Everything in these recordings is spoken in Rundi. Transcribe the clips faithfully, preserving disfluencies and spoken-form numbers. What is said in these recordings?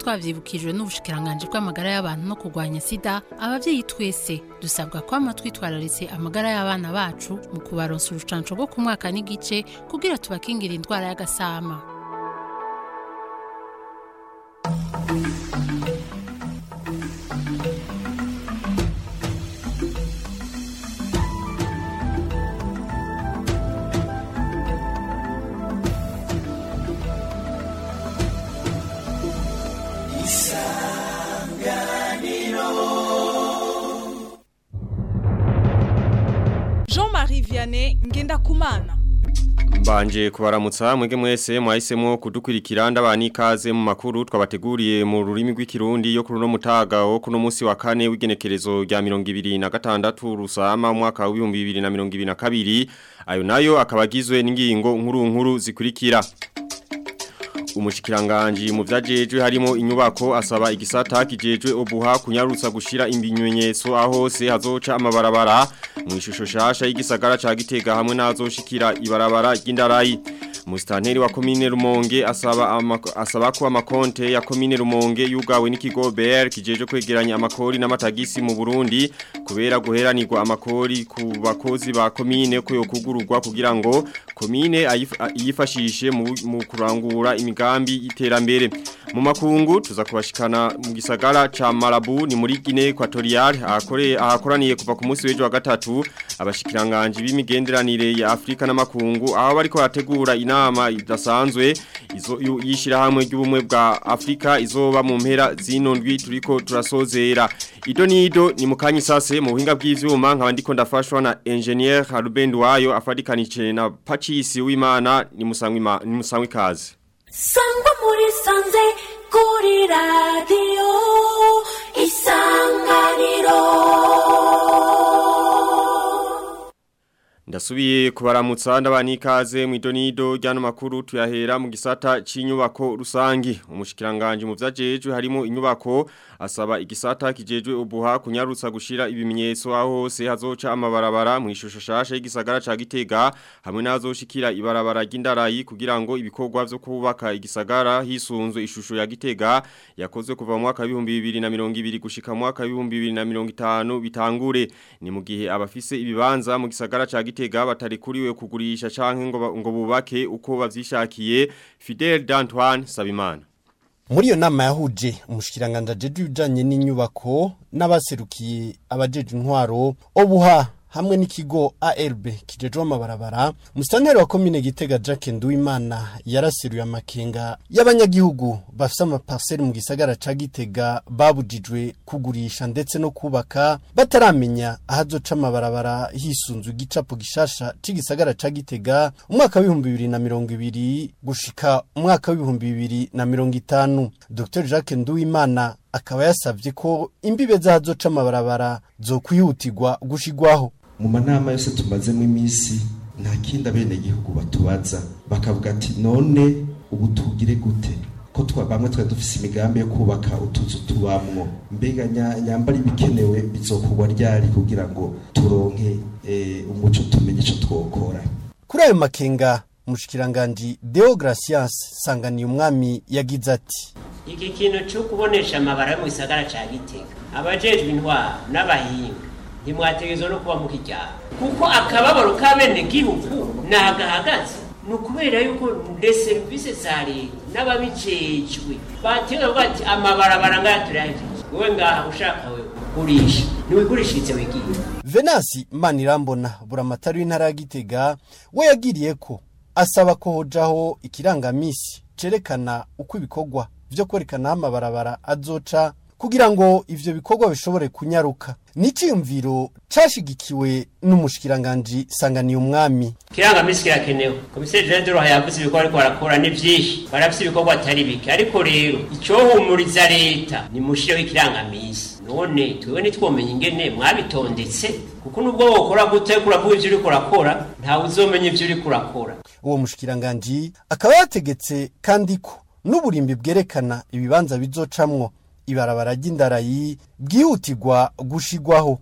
twavyibukijwe n'ubushikiranganje bw'amagara y'abantu no kurwanya sida, abavyeyi twese dusabwa kwama twitwararitse amagara y'abana bacu mu kubaronsa urucanco rwo ku mwaka n'igice kugira tubakingira indwara y'agasama. Jean-Marie Vianney Ngendakumana. Mbanje kubaramutsa mwege mwese mwahisemo kudukurikira ndabani ikaze mu makuru twabateguriye mu rurimi rw'ikirundi yo kuruno mutaga wo kuno munsi wa kane w'igenekerezo rya mirongo ibiri na gatandatu rusama mwaka wa bibiri na mirongo ibiri na kabiri. Ayo nayo akabagizwe n'ingingo nkuru nkuru zikurikira. Umushikiranganje mu vyajejwe harimo inyubako asaba igisata kijejwe obuha kunyarutsa gushira imbinywenyetso aho se hazoca amabarabara mu ishusho shasha y'igisagara ca Gitega hamwe nazoshikira ibarabara ry'indarayi. Mustanteri wa komine Rumonge asaba amako, asaba ko amakonte ya komine Rumonge yugawe n'ikigo B R kijeje kwegeranya amakori n'amatagisi mu Burundi kubera guheranirwa amakori ku bakozi ba komine ko yokugururwa kugira ngo komine yifashishe mu, mu kurangura imigambi iterambere. Mu makungu tuzakubashikana mu gisagara ca Marabu ni muri Guinea Equatoriale ahakoreye ahakoraniye kuva ku munsi w'ejo wa gatatu abashikiranganje b'imigenderanire ya Afrika n'amakungu aho bariko bategura inama idasanzwe izo yishira hamwe ry'ubumwe bwa Afrika izoba mu mpera zino ndwi turiko turasozera. Ido nido ni mukanyi sase mu buhinga bw'ivyuma nkaba ndiko ndafashwa na engineer Ruben Wayo afadikanice na Pachisi w'Imana ni musangwi ni musangwi kazi. Sangwa muri sanze kuri radio Isanganiro. Ndasubiye kubaramutsa ndabani ikaze mu idonido ryano makuru tuyahera mu gisata c'inyubako rusangi. Umushikiranganje mu vyajejwe harimo inyubako asaba igisata kijejwe ubuha kunyarutsa gushira ibimenyetso aho hose hazoca amabarabara mu ishusho shasha y'igisagara ca Gitega hamwe nazoshikira ibarabara ry'indarayi kugira ngo ibikorwa vyo kubaka igisagara hisunzwe ishusho ya Gitega yakozwe kuva mu mwaka wa bibiri na mirongo ibiri gushika mu mwaka wa bibiri na mirongo itanu bitangure. Ni mu gihe abafise ibibanza mu gisagara ca Gitega batari kuriwe kugurisha canke ngo ngo bubake uko bavyishakiye. Fidel d'Antoine Sabimana. Muri yo nama yahuje umushikiranganje jeje ujanye n'inyubako n'abaserukiye abajeje intwaro obuha hamwe n'ikigo A R B kijejwe amabarabara. Mustanteri wa komine Gitega Jacques Nduwimana yaraseruye amakenga y'abanyagihugu bafise amaparcelle mu gisagara ca Gitega babujijwe kugurisha ndetse no kubaka bataramenya ahazoca amabarabara hisunzwe igicapo gishasha c'igisagara ca Gitega umwaka wa bibiri na mirongo ibiri gushika umwaka wa bibiri na mirongo itanu. Docteur Jacques Nduwimana akaba yasavye ko imbibe zahazoca amabarabara zo kwihutirwa gushigwaho. Mu manama yose tumazemo imisi nta kinda bene gihugu batubaza bakavuga ati none ubu tugire gute ko twa bamwe twa dufise imigambi yo kubaka utuzu tubamwo mbega nyambari bikenewe bizokugwa ryari kugira ngo turonke e, umuco tumenye ico twokora. Kuri ayo makenga umushikiranganje Deogracias Sanganiye umwami yagize ati iki kintu cyo kubonesha amabara mu gisagara ca Gitega abajejwe intwaro n'abahinga ntimwategezwa no kuba mu kijyana kuko akababaro kabene gihugu nagahagaze nukubera yuko de service zari n'ababicejwe batega bati amabarabara ngaturanje wowe ngaha ushaka we kurisha niwigurishitse wigiye. Venasi Manirambona buramatari w'intara ya Gitega we yagiriye ko asaba ko hojaho ikirangamisi cerekana uko ibikorwa vyo kwerekana amabarabara azoca kugira ngo ivyo bikorwa bishobore kunyaruka. Niciyumviro cashigikiwe n'umushikiranganje Sanganiye umwami. Kirangamisi kirakenewe. Komiseri General yavuze ibikorwa ariko barakora ni vyinshi. Barafise ibikorwa atari bike ariko rero icyohumuriza leta ni mushireho ikirangamisi. None twewe nitwomenye ingene mwabitondetse kuko nubwo wokora gute kuravuga ivyo uri kurakora nta uzomenya ivyo uri kurakora. Uwo mushikiranganje akaba yategetse kandi ko n'uburimbi bwerekana ibibanza bizocamwo ibarabara ry'indarayi bwihutirwa gushigwaho.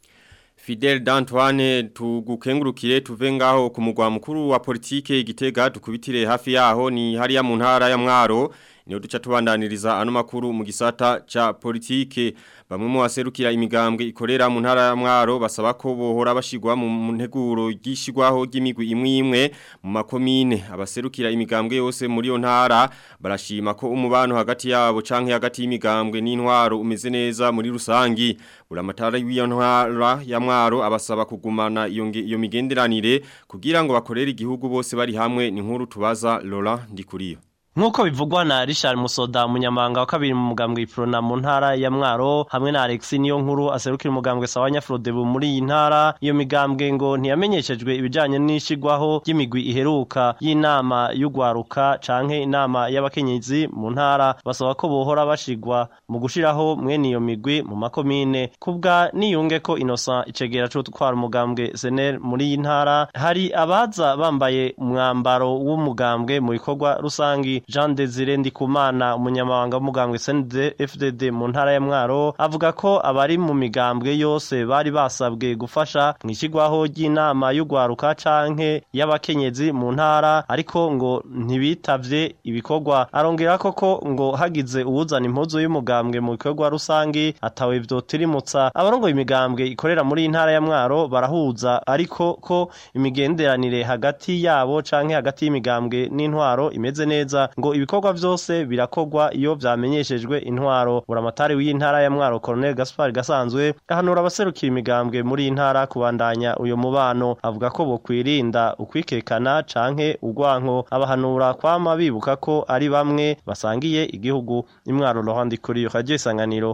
Fidel d'Antoine tugukengurukire tuve ngaho ku mugwa mukuru wa politike Gitega tukubitire hafi yaho ni hariya mu ntara ya Mwaro niyo duca tubandaniriza ano makuru mu gisata ca politike. Bamwe mu baserukira imigambwe ikorera mu ntara ya Mwaro basaba ko bohora bashigwa mu nteguro y'ishigwaho ry'imigwi imwe imwe mu makomine. Abaserukira imigambwe yose muri yo ntara barashima ko umubano hagati yabo canke hagati y'imigambwe n'intwaro umeze neza muri rusangi. Buramatari w'iyo ntara ya Mwaro abasaba kugumana iyo iyo migenderanire kugira ngo bakorere igihugu bose bari hamwe. Ni nkuru tubaza Laurent Ndikuriyo. Nkuko bivugwa na Richard Musoda munyamanga wa kabiri mu mugambwe Iprona mu ntara ya Mwaro hamwe na Alex niyo nkuru aserukira umugambwe Sawanya Frodebu muri iyi ntara, iyo migambwe ngo ntiyamenyeshejwe ibijanye n'ishigwaho y'imigwi iheruka y'inama y'ugwaruka canke inama y'abakenyezi mu ntara. Basaba ko bohora bashigwa mu gushiraho mwene iyo migwi mu makomine. Kubwa niyunge ko Innocent icegera cyo twara umugambwe S N L muri iyi ntara, hari abaza bambaye umwambaro w'umugambwe mu bikorwa rusangi. Jean Desire Ndikumana umunyamabanga w'umugambwe S N D F D D mu ntara ya Mwaro avuga ko abari mu migambwe yose bari basabwe gufasha mwishigwaho ry'inama y'ugwaruka canke y'abakenyezi mu ntara, ariko ngo ntibitavye ibikorwa. Arongera koko ngo hagize uwuzana impuzu y'umugambwe mu bikorwa rusangi atawe vyotirimutsa. Abarongo imigambwe ikorera muri intara ya Mwaro barahuza, ariko ko imigenderanire hagati yabo canke hagati y'imigambwe n'intwaro imeze neza, ngo ibikorwa vyose birakogwa iyo vyamenyeshejwe intwaro. Buramatari w'intara ya Mwaro Colonel Gaspard Gasanzwe ahanura abaserukira imigambwe muri intara kubandanya uyo mubano. Avuga ko bokwirinda ukwikekana canke ugwanko, abahanura kwama bibuka ko ari bamwe basangiye igihugu. Imwaro Laurent kuri Radio Isanganiro.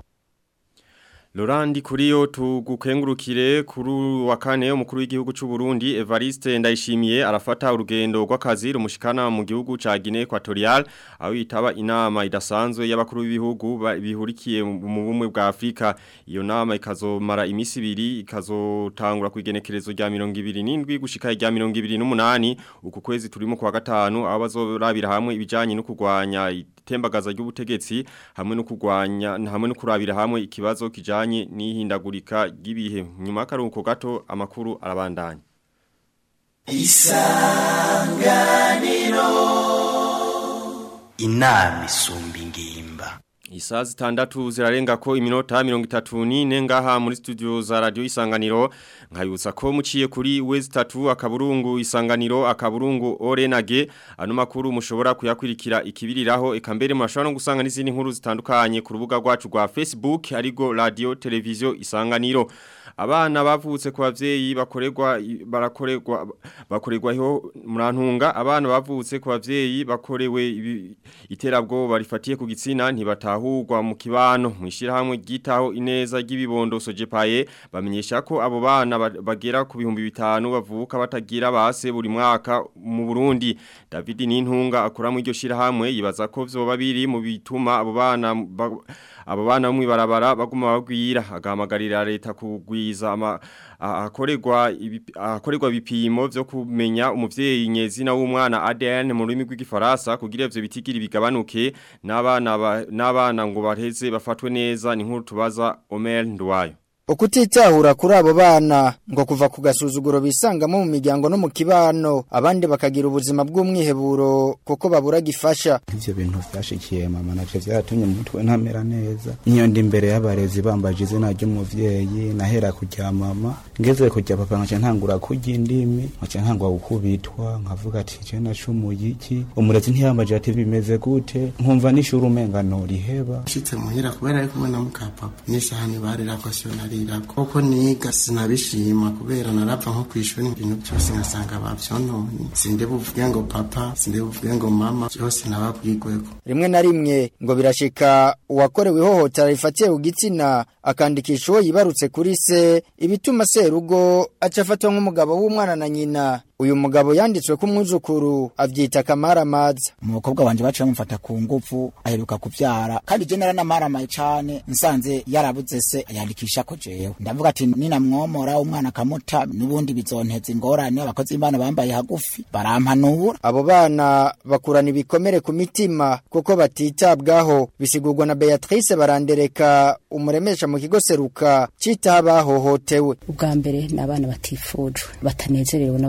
Laurent Kuriyo tugukengurukire kuri wa kane umukuru w'igihugu cy'u Burundi Evariste Ndayishimiye arafata urugendo rw'akazi rumushikana mu gihugu ca Guinea Equatorial aho yitaba inama idasanzwe y'abakuru b'ibihugu bihurikiye mu bumwe bwa Afrika. Iyo nama ikazomara imisi ibiri, ikazotangura ku igenekerezo rya mirongo ibiri n'indwi gushika rya mirongo ibiri n'umunani uku kwezi turimo kwa gatanu, aho bazorabira hamwe ibijanye no kugwanya itembagaza ry'ubutegetsi hamwe no kugwanya hamwe no kurabira hamwe ikibazo kijanye n'ihindagurika ry'ibihe. Nyuma y'akaruhuko gato amakuru arabandanya. Isanganiro inama isumba ingimba. Isaa zitandatu zirarenga ko iminota mirongo itatu n'ine ngaha muri studio za Radio Isanganiro. Nkayutsa ko muciye kuri wezi tatu akaburungu Isanganiro akaburungu Orenage, ano makuru mushobora kuyakurikira ikibiriraho, eka mbere murashobora no gusanga n'izindi nkuru zitandukanye ku rubuga rwacu rwa Facebook arigo Radio Television Isanganiro. Abana bavutse ku bavyeyi bakorerwa barakorerwa bakorerwa ho murantunga. Abana bavutse ku bavyeyi bakorewe iterabwo barifatiye ku gitsina ntibatahurwa mu kibano. Mwishira hamwe gitaho ineza ry'ibibondo Sojepaye bamenyesha ko abo bana bagera ku bihumbi bitanu bavuka batagira base buri mwaka mu Burundi. David Nintunga akora mu iryo shira hamwe yibaza ko vyoba biri mu bituma abo bana abo bana bamwe barabara baguma bagwira. Agahamagarira leta kugwiza ama akorerwa akorerwa bipimo vyo kumenya umuvyeyi nyezina w'umwana A D N mu rurimi rw'igifaransa kugira ivyo bitigiri bigabanuke n'abana n'abana ngo bareze bafatwe neza. Ni nkuru tubaza Omer Ndwayo. Ukutitahura kuri abo bana ngo kuva ku gasuzuguro bisangamo mu miryango no mu kibano, abandi bakagira ubuzima bw'umwiheburo kuko babura gifasha. Ivyo bintu byashikiye mama navyo byaratumye mutwe ntamera neza. Niyo ndi imbere y'abarezi bambaje izina ry'umuvyeyi nahera kujya mama, ngeze kujya papa nkaca ntangura kujya indimi, nkaca ntangwa gukubitwa, nkavuga ati je nacumuye iki. Umurezi ntiyambaje ati bimeze gute, nkumva n'ishuri umenga noriheba. Shitse muhira kubera ariko mwana muka papa n'isahani barira kwasiyonari koko niga sinabishima kubera narapfa nko kwishura ibintu byose ngasanga bavyononye. Sinde buvuge ngo papa, sinde buvuge ngo mama, byose nababwigweko. Rimwe na rimwe ngo birashika uwakorewe ihohotera rifatiye ugitsina akandikisha uwo yibarutse kuri se, ibituma serugo acafatwa nk'umugabo w'umwana na nyina. Uyu mugabo yanditswe ku mwuzukuru avyita kamaramaza. Umukobwa wanje baca bamufata ku ngufu aheruka kuvyara, kandi je naranamaramaye cane nsanze yarabuze se ayandikisha ko jewe. Ndavuga ati nina mwomora umwana kamuta nubundi bizonteza ingorane. Abakozi b'Imana bambaye hagufi barampanura. Abo bana bakurana ibikomere ku mitima kuko batitabwaho. Bisigurwa na Beatrice Barandereka umuremesha mu kigo Seruka cita bahohotewe. Ubwa mbere nabana batifujwe batanezerewe n'abavyeyi babo.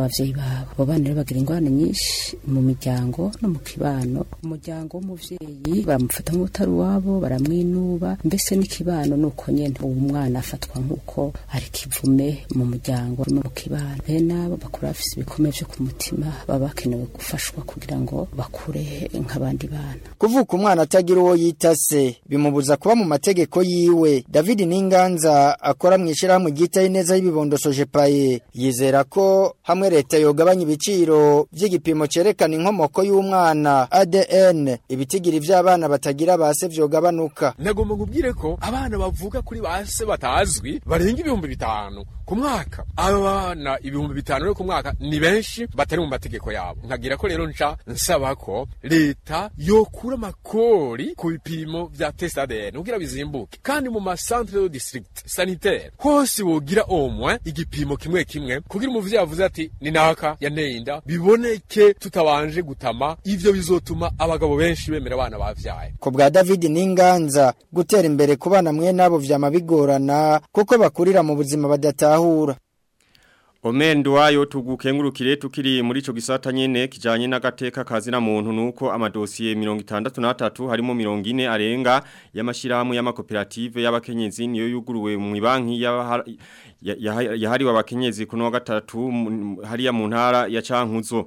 abo bana rero bagira ingorane nyinshi mu miryango no mu kibano. Umuryango w'umuvyeyi baramufata nk'utari wabo, baramwinuba, mbese n'ikibano nuko nyene uwo mwana afatwa nk'uko ari kivume mu muryango no mu kibano. Bene abo bakura bafise ibikomere vyo ku mutima, baba bakenewe gufashwa kugira ngo bakure nk'abandi bana. Kuvuka umwana atagira uwo yitase bimubuza kuba mu mategeko yiwe. David Ninganza akora mu ishirahamwe ryitaye neza y'ibibondo Sojepaye yizera ko hamwe leta yogabanya ibiciro vy'igipimo cerekana inkomoko y'umwana A D N ibitigiri vy'abana batagira base vyogabanuka. Nagomba kubwire ko abana bavuga kuri base batazwi barenga ibihumbi bitanu ku mwaka. Abana ibihumbi bitanu ku mwaka ni benshi batari mu mategeko yabo. Nkagira ko rero nca nsaba ko leta yokura makori ku bipimo vya test A D N kugira bizimbuke, kandi mu ma centre de district sanitaire hose wogira omwe igipimo kimwe kimwe kugira umuvyeyi avuze ati ni naka yaneinda biboneke tutabanje gutama. Ivyo bizotuma abagabo benshi bemera abana bavyaye. Ko bwa David Ninganza gutera imbere ku bana mwe nabo vyama bigorana kuko bakurira mu buzima badatahura. Omenduwayo tugukengurukire tukiri muri ico gisata nyene kijanye n'agateka kazina muntu nuko amadosiye mirongo itandatu na atatu harimo mirongo ine arenga y'amashirahamwe y'amakoperative y'abakenyezi niyo yuguruwe mu banki yahariwe abakenyezi kuno wa gatatu hariya mu ntara ya Cankuzo.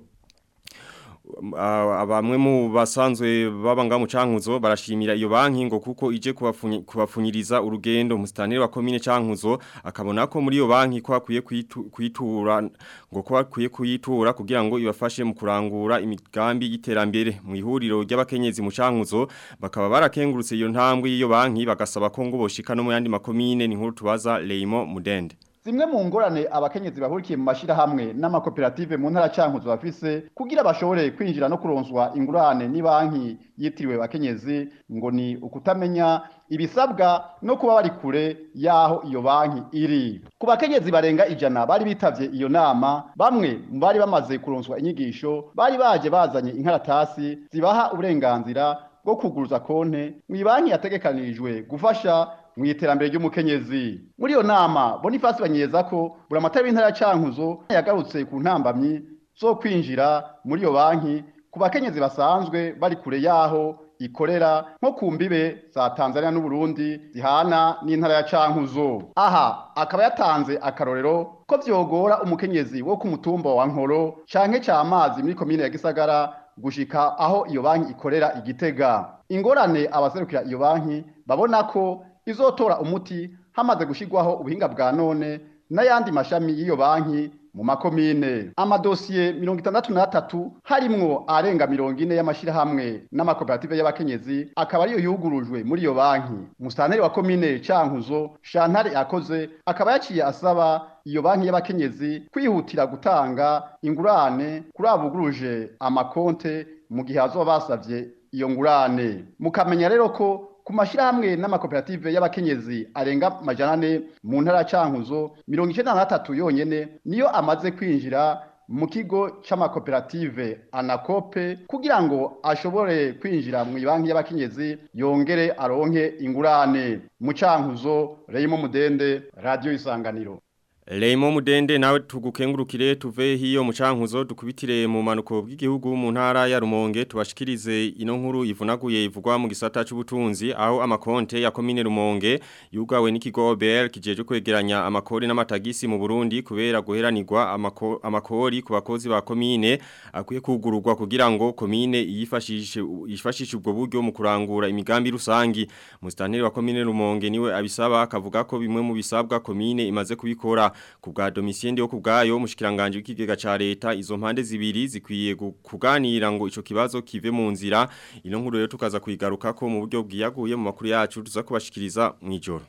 Abamwe mu basanzwe babanga mu Cankuzo barashimira iyo banki ngo kuko ije kubafunyiriza urugendo. Musitanteri wa komine Cankuzo akabona ko muri iyo banki ko akwiye kwitura ngo ko akwiye kuyitura kugira ngo ibafashe mu kurangura imigambi y'iterambere. Mu ihuriro ry'abakenyezi mu Cankuzo bakaba barakengurutse iyo ntambwe y'iyo banki bagasaba ko ngo boshika no mu yandi makomine. Ni nkuru tubaza Leimo Mudende. Zimwe mu ngorane abakenyezi bahurikiye mu mashira hamwe n'amakoperative mu ntara Cankuzo bafise kugira bashobore kwinjira no kuronswa ingurane ni banki yitiriwe bakenyezi ngo ni ukutamenya ibisabwa no kuba bari kure yaho iyo banki iri. Ku bakenyezi barenga ijana bari bitavye iyo nama, bamwe bari bamaze kuronswa inyigisho bari baje bazanye inkaratasi zibaha uburenganzira bwo kuguruza konte mu banki yategekanirijwe gufasha mu iterambere ry'umukenyezi. Muri iyo nama Boniface Banyeza ko buramatari w'intara Cankuzo yagarutse ku ntambamyi zo kwinjira muri iyo banki ku bakenyezi basanzwe bari kure yaho ikorera nko ku mbibe za Tanzania n'u Burundi zihana n'intara ya Cankuzo. Aha akaba yatanze akarorero ko vyogora umukenyezi wo ku mutumba wa Nkoro canke c'amazi muri komine ya Gisagara gushika aho iyo banki ikorera Igitega. Ingorane abaserukira iyo banki babona ko izotora umuti hamaze gushigwaho ubuhinga bwa none n'ayandi mashami y'iyo banki mu makomine. Amadosiye mirongo itandatu na atatu harimwo arenga mirongo ine y'amashirahamwe n'amakoperative y'abakenyezi akaba ariyo yugurujwe muri iyo banki. Musitanteri wa komine Cankuzo Shantare Akoze akaba yaciye asaba iyo banki y'abakenyezi kwihutira gutanga ingurane kuri abuguruje amakonte mu gihe azoba basavye iyo ngurane. Mukamenya rero ko ku mashirahamwe n'amakoperative y'abakenyezi arenga majana ane mu ntara Cankuzo mirongo icenda na gatatu yonyene niyo amaze kwinjira mu kigo c'amakoperative Anakope kugira ngo ashobore kwinjira mu banki y'abakenyezi yongere aronke ingurane. Mu Cankuzo Leimo Mudende, Radio Isanganiro. Leimo Mudende nawe tugukengurukire tuve hiyo mu Cankuzo dukubitire mu manuko bw'igihugu mu ntara ya Rumonge tubashikirize ino nkuru ivunaguye ivugwa mu gisata c'ubutunzi aho amakonte ya komine Rumonge yugawe n'ikigo O B R kijeje kwegeranya amakori n'amatagisi mu Burundi kubera guheranirwa amako, amakori ku bakozi ba komine akwiye kugururwa kugira ngo komine yifashishe yifashishe ubwo buryo mu kurangura imigambi rusangi. Musitanteri wa komine Rumonge niwe abisaba akavuga ko bimwe mu bisabwa komine imaze kubikora. Kubwa Domitien yo kubgayo mushikiranganje w'ikigega ca leta izo mpande zibiri zikwiye kuganira ngo ico kibazo kive mu nzira. Ino nkuru rero tukaza kuyigaruka ko mu buryo bwiyaguye mu makuru yacu tuza kubashikiriza mwijoro.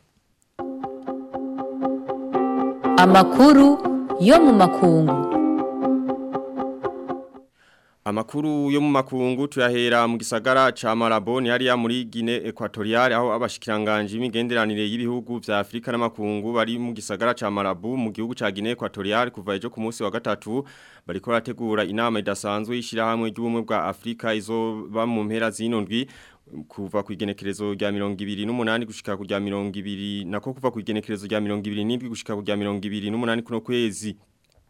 Amakuru yo mu makungu. Amakuru yo mu makungu tuyahera mu gisagara ca Malabo hariya muri Guinea Equatoriale aho abashikiranganje imigenderanire y'ibihugu vya Afrika n'amakungu bari mu gisagara ca Malabo mu gihugu ca Guinea Equatoriale kuva ejo ku munsi wa gatatu bariko rategura inama idasanzwe yishira hamwe ry'ubumwe bwa Afrika izoba mu mpera zino ndwi kuva ku igenekerezo rya mirongo ibiri n'umunani gushika ku rya mirongo ibiri nako kuva ku igenekerezo rya mirongo ibiri n'indwi gushika ku rya mirongo ibiri n'umunani kuno kwezi.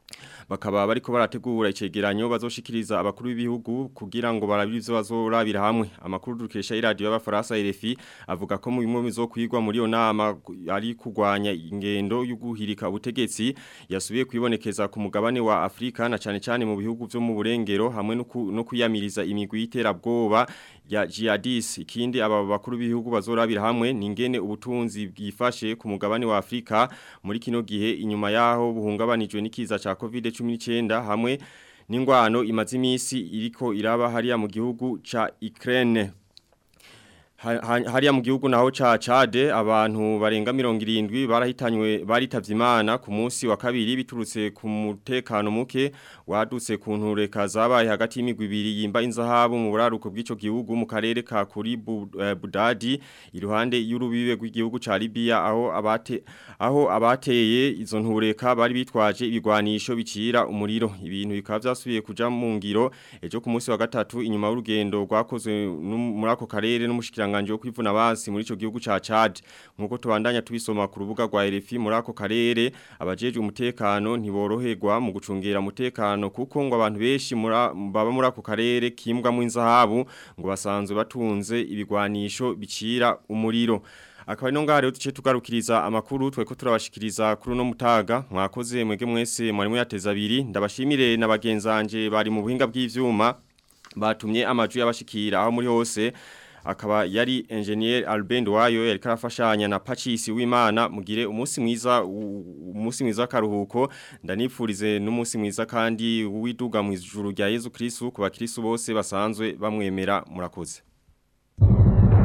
bakaba bariko barategura icegeranyo bazoshikiriza abakuru b'ibihugu kugira ngo barabirize bazorabira hamwe amakuru dukesha iradio y'abafaransa R F I avuga ko mu bimwe bizokwigwa muri yo nama ari kugwanya ingendo y'uguhirika ubutegetsi yasubiye kwibonekeza ku mugabane wa Afrika na cane cane mu bihugu byo mu burengero hamwe no kuyamiriza imigwi y'iterabwoba ya jihadis ikindi aba bakuru b'ibihugu bazorabira hamwe ningene ubutunzi bwifashe ku mugabane wa Afrika muri kino gihe inyuma yaho buhungabanijwe n'ikiza ca covid cumi n'icyenda hamwe n'ingwano imaze imisi iriko iraba hariya mu gihugu ca Ukraine hariya mu gihugu naho ca Chade abantu barenga mirongo irindwi barahitanywe baritavye Imana ku munsi wa kabiri biturutse ku mutekano muke wadutse ku ntureka zabaye hagati y'imigwi ibiri yimba inzahabu mu buraruko bw'ico gihugu mu karere ka kuri Budadi iruhande y'urubibe rw'igihugu ca Libya aho abate aho abateye izo ntureka bari bitwaje ibigwanisho bicira umuriro ibintu bikaba byasubiye kuja mu ngiro ejo ku munsi wa gatatu inyuma y'urugendo rwakozwe muri ako karere n'umushikira nganje yo kwivuna basi muri ico gihugu ca Chad nkuko tubandanya tubisoma ku rubuga rwa R F I muri ako karere abajeje umutekano ntiboroherwa mu gucungera umutekano kuko ngo abantu beshi baba muri ako karere kimbwa mu inzahabu ngo basanzwe batunze ibigwanisho bicira umuriro akaba ino ngare tuce tugarukiriza amakuru tweko turabashikiriza kuri no mutaga mwakoze mwege mwese mwari muyateza abiri ndabashimire nabagenzanje bari mu buhinga bw'ivyuma batumye amaju y'abashikira aho muri hose akaba yari engineer Albendo wayo yari karafashanya na Pachisi w'Imana mugire umunsi mwiza umunsi mwiza karuhuko ndanipfurize n'umunsi mwiza kandi widuga mu ijuru rya Yesu Kristo kuba Kristo bose basanzwe bamwemera murakoze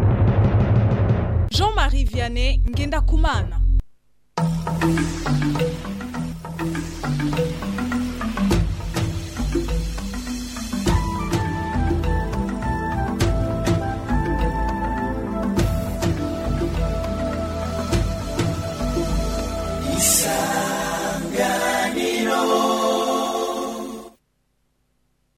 Jean-Marie Vianney Ngenda Kumana